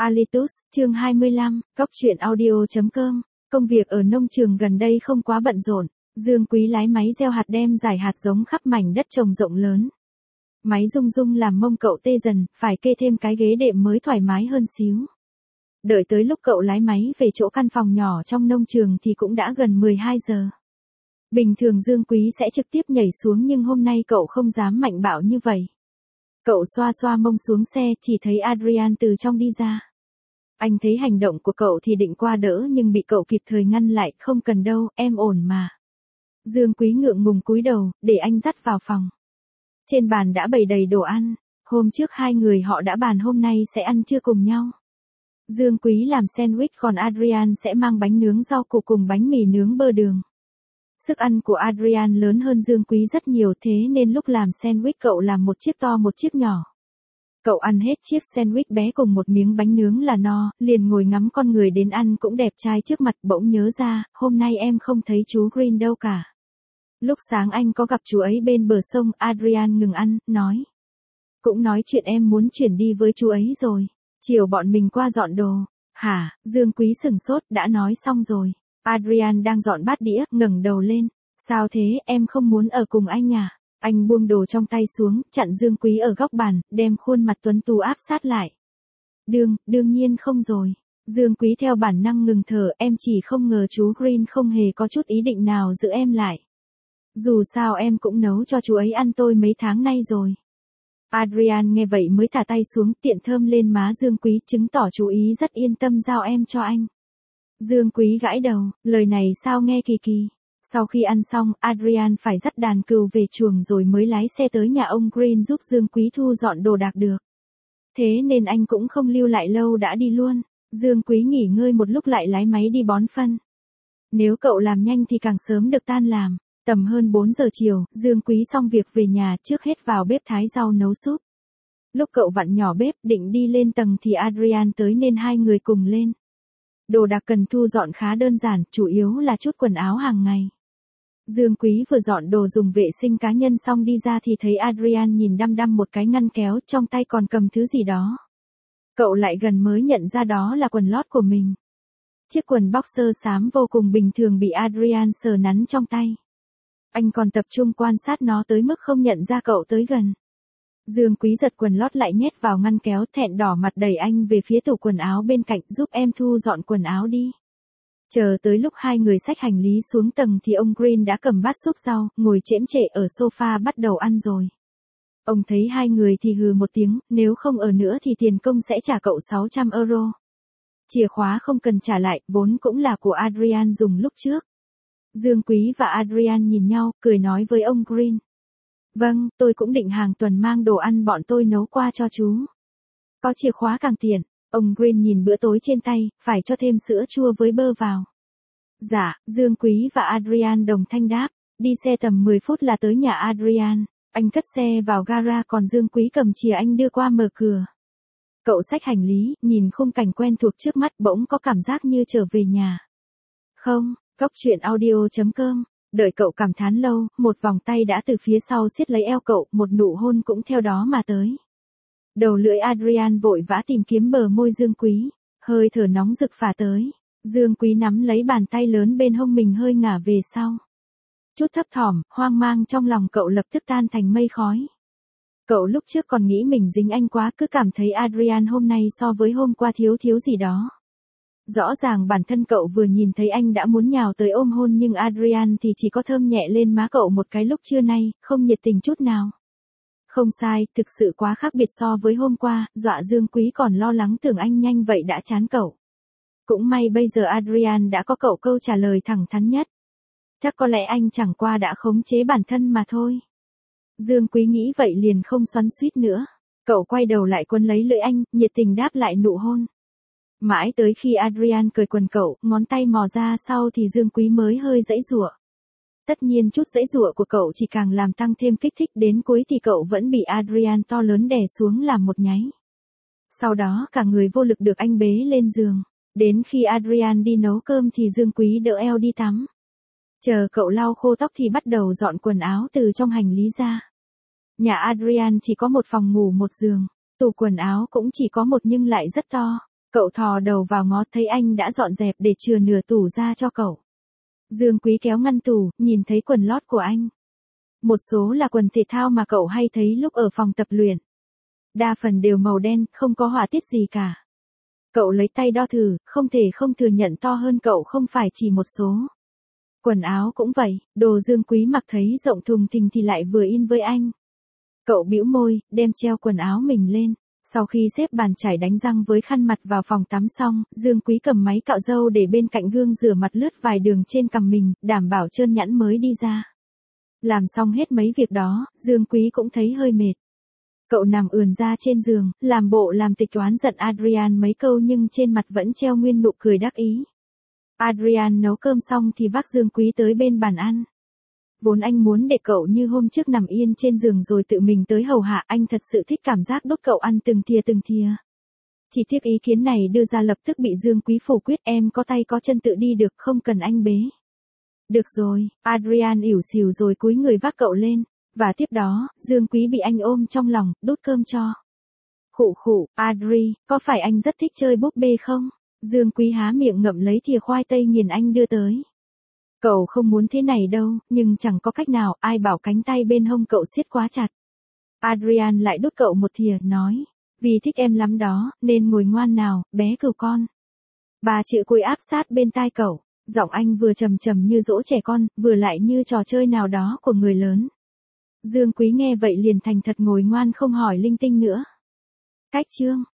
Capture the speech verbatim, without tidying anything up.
Alitus, chương hai mươi lăm, cóc truyện audio.com. Công việc ở nông trường gần đây không quá bận rộn. Dương Quý lái máy gieo hạt đem rải hạt giống khắp mảnh đất trồng rộng lớn. Máy rung rung làm mông cậu tê dần, phải kê thêm cái ghế đệm mới thoải mái hơn xíu. Đợi tới lúc cậu lái máy về chỗ căn phòng nhỏ trong nông trường thì cũng đã gần mười hai giờ. Bình thường Dương Quý sẽ trực tiếp nhảy xuống nhưng hôm nay cậu không dám mạnh bạo như vậy. Cậu xoa xoa mông xuống xe, chỉ thấy Adrian từ trong đi ra. Anh thấy hành động của cậu thì định qua đỡ nhưng bị cậu kịp thời ngăn lại, không cần đâu, em ổn mà. Dương Quý ngượng ngùng cúi đầu, để anh dắt vào phòng. Trên bàn đã bày đầy đồ ăn, hôm trước hai người họ đã bàn hôm nay sẽ ăn trưa cùng nhau. Dương Quý làm sandwich còn Adrian sẽ mang bánh nướng rau củ cùng bánh mì nướng bơ đường. Sức ăn của Adrian lớn hơn Dương Quý rất nhiều thế nên lúc làm sandwich cậu làm một chiếc to một chiếc nhỏ. Cậu ăn hết chiếc sandwich bé cùng một miếng bánh nướng là no, liền ngồi ngắm con người đến ăn cũng đẹp trai trước mặt, bỗng nhớ ra, hôm nay em không thấy chú Green đâu cả. Lúc sáng anh có gặp chú ấy bên bờ sông, Adrian ngừng ăn, nói. Cũng nói chuyện em muốn chuyển đi với chú ấy rồi, chiều bọn mình qua dọn đồ. Hả, Dương Quý sửng sốt, đã nói xong rồi. Adrian đang dọn bát đĩa, ngẩng đầu lên. Sao thế, em không muốn ở cùng anh à? Anh buông đồ trong tay xuống, chặn Dương Quý ở góc bàn, đem khuôn mặt tuấn tú áp sát lại. Đương, đương nhiên không rồi. Dương Quý theo bản năng ngừng thở, em chỉ không ngờ chú Green không hề có chút ý định nào giữ em lại. Dù sao em cũng nấu cho chú ấy ăn tôi mấy tháng nay rồi. Adrian nghe vậy mới thả tay xuống, tiện thơm lên má Dương Quý, chứng tỏ chú ý rất yên tâm giao em cho anh. Dương Quý gãi đầu, lời này sao nghe kỳ kỳ. Sau khi ăn xong, Adrian phải dắt đàn cừu về chuồng rồi mới lái xe tới nhà ông Green giúp Dương Quý thu dọn đồ đạc được. Thế nên anh cũng không lưu lại lâu đã đi luôn. Dương Quý nghỉ ngơi một lúc lại lái máy đi bón phân. Nếu cậu làm nhanh thì càng sớm được tan làm. Tầm hơn bốn giờ chiều, Dương Quý xong việc về nhà, trước hết vào bếp thái rau nấu súp. Lúc cậu vặn nhỏ bếp định đi lên tầng thì Adrian tới nên hai người cùng lên. Đồ đạc cần thu dọn khá đơn giản, chủ yếu là chút quần áo hàng ngày. Dương Quý vừa dọn đồ dùng vệ sinh cá nhân xong đi ra thì thấy Adrian nhìn đăm đăm một cái ngăn kéo, trong tay còn cầm thứ gì đó. Cậu lại gần mới nhận ra đó là quần lót của mình. Chiếc quần boxer xám vô cùng bình thường bị Adrian sờ nắn trong tay. Anh còn tập trung quan sát nó tới mức không nhận ra cậu tới gần. Dương Quý giật quần lót lại nhét vào ngăn kéo, thẹn đỏ mặt đẩy anh về phía tủ quần áo bên cạnh, giúp em thu dọn quần áo đi. Chờ tới lúc hai người xách hành lý xuống tầng thì ông Green đã cầm bát súp rau, ngồi chễm chệ ở sofa bắt đầu ăn rồi. Ông thấy hai người thì hừ một tiếng, nếu không ở nữa thì tiền công sẽ trả cậu sáu trăm euro. Chìa khóa không cần trả lại, vốn cũng là của Adrian dùng lúc trước. Dương Quý và Adrian nhìn nhau, cười nói với ông Green. Vâng, tôi cũng định hàng tuần mang đồ ăn bọn tôi nấu qua cho chú. Có chìa khóa càng tiện. Ông Green nhìn bữa tối trên tay, phải cho thêm sữa chua với bơ vào. Dạ, Dương Quý và Adrian đồng thanh đáp. Đi xe tầm mười phút là tới nhà Adrian. Anh cất xe vào gara còn Dương Quý cầm chìa anh đưa qua mở cửa. Cậu xách hành lý, nhìn khung cảnh quen thuộc trước mắt bỗng có cảm giác như trở về nhà. Không, cóc truyện audio.com. Đợi cậu cảm thán lâu, một vòng tay đã từ phía sau siết lấy eo cậu, một nụ hôn cũng theo đó mà tới. Đầu lưỡi Adrian vội vã tìm kiếm bờ môi Dương Quý, hơi thở nóng rực phả tới. Dương Quý nắm lấy bàn tay lớn bên hông mình hơi ngả về sau. Chút thấp thỏm, hoang mang trong lòng cậu lập tức tan thành mây khói. Cậu lúc trước còn nghĩ mình dính anh quá, cứ cảm thấy Adrian hôm nay so với hôm qua thiếu thiếu gì đó. Rõ ràng bản thân cậu vừa nhìn thấy anh đã muốn nhào tới ôm hôn nhưng Adrian thì chỉ có thơm nhẹ lên má cậu một cái lúc trưa nay, không nhiệt tình chút nào. Không sai, thực sự quá khác biệt so với hôm qua, dọa Dương Quý còn lo lắng tưởng anh nhanh vậy đã chán cậu. Cũng may bây giờ Adrian đã có cậu câu trả lời thẳng thắn nhất. Chắc có lẽ anh chẳng qua đã khống chế bản thân mà thôi. Dương Quý nghĩ vậy liền không xoắn xuýt nữa. Cậu quay đầu lại quấn lấy lưỡi anh, nhiệt tình đáp lại nụ hôn. Mãi tới khi Adrian cởi quần cậu, ngón tay mò ra sau thì Dương Quý mới hơi giãy giụa. Tất nhiên chút giãy giụa của cậu chỉ càng làm tăng thêm kích thích, đến cuối thì cậu vẫn bị Adrian to lớn đè xuống làm một nháy. Sau đó cả người vô lực được anh bế lên giường. Đến khi Adrian đi nấu cơm thì Dương Quý đỡ eo đi tắm. Chờ cậu lau khô tóc thì bắt đầu dọn quần áo từ trong hành lý ra. Nhà Adrian chỉ có một phòng ngủ một giường, tủ quần áo cũng chỉ có một nhưng lại rất to. Cậu thò đầu vào ngó thấy anh đã dọn dẹp để chừa nửa tủ ra cho cậu. Dương Quý kéo ngăn tủ, nhìn thấy quần lót của anh. Một số là quần thể thao mà cậu hay thấy lúc ở phòng tập luyện. Đa phần đều màu đen, không có họa tiết gì cả. Cậu lấy tay đo thử, không thể không thừa nhận to hơn cậu không phải chỉ một số. Quần áo cũng vậy, đồ Dương Quý mặc thấy rộng thùng thình thì lại vừa in với anh. Cậu bĩu môi, đem treo quần áo mình lên. Sau khi xếp bàn chải đánh răng với khăn mặt vào phòng tắm xong, Dương Quý cầm máy cạo râu để bên cạnh gương rửa mặt lướt vài đường trên cằm mình, đảm bảo trơn nhẵn mới đi ra. Làm xong hết mấy việc đó, Dương Quý cũng thấy hơi mệt. Cậu nằm ườn ra trên giường, làm bộ làm tịch oán giận Adrian mấy câu nhưng trên mặt vẫn treo nguyên nụ cười đắc ý. Adrian nấu cơm xong thì vác Dương Quý tới bên bàn ăn. Vốn anh muốn để cậu như hôm trước nằm yên trên giường rồi tự mình tới hầu hạ, anh thật sự thích cảm giác đốt cậu ăn từng thìa từng thìa. Chỉ tiếc ý kiến này đưa ra lập tức bị Dương Quý phủ quyết, em có tay có chân tự đi được, không cần anh bế. Được rồi, Adrian ỉu xìu rồi cúi người vác cậu lên, và tiếp đó, Dương Quý bị anh ôm trong lòng, đút cơm cho. Khụ khụ, Adri, có phải anh rất thích chơi búp bê không? Dương Quý há miệng ngậm lấy thìa khoai tây nghiền anh đưa tới. Cậu không muốn thế này đâu, nhưng chẳng có cách nào, ai bảo cánh tay bên hông cậu siết quá chặt. Adrian lại đút cậu một thìa, nói, vì thích em lắm đó, nên ngồi ngoan nào, bé cừu con. Ba chữ cuối áp sát bên tai cậu, giọng anh vừa trầm trầm như dỗ trẻ con, vừa lại như trò chơi nào đó của người lớn. Dương Quý nghe vậy liền thành thật ngồi ngoan không hỏi linh tinh nữa. Cách chương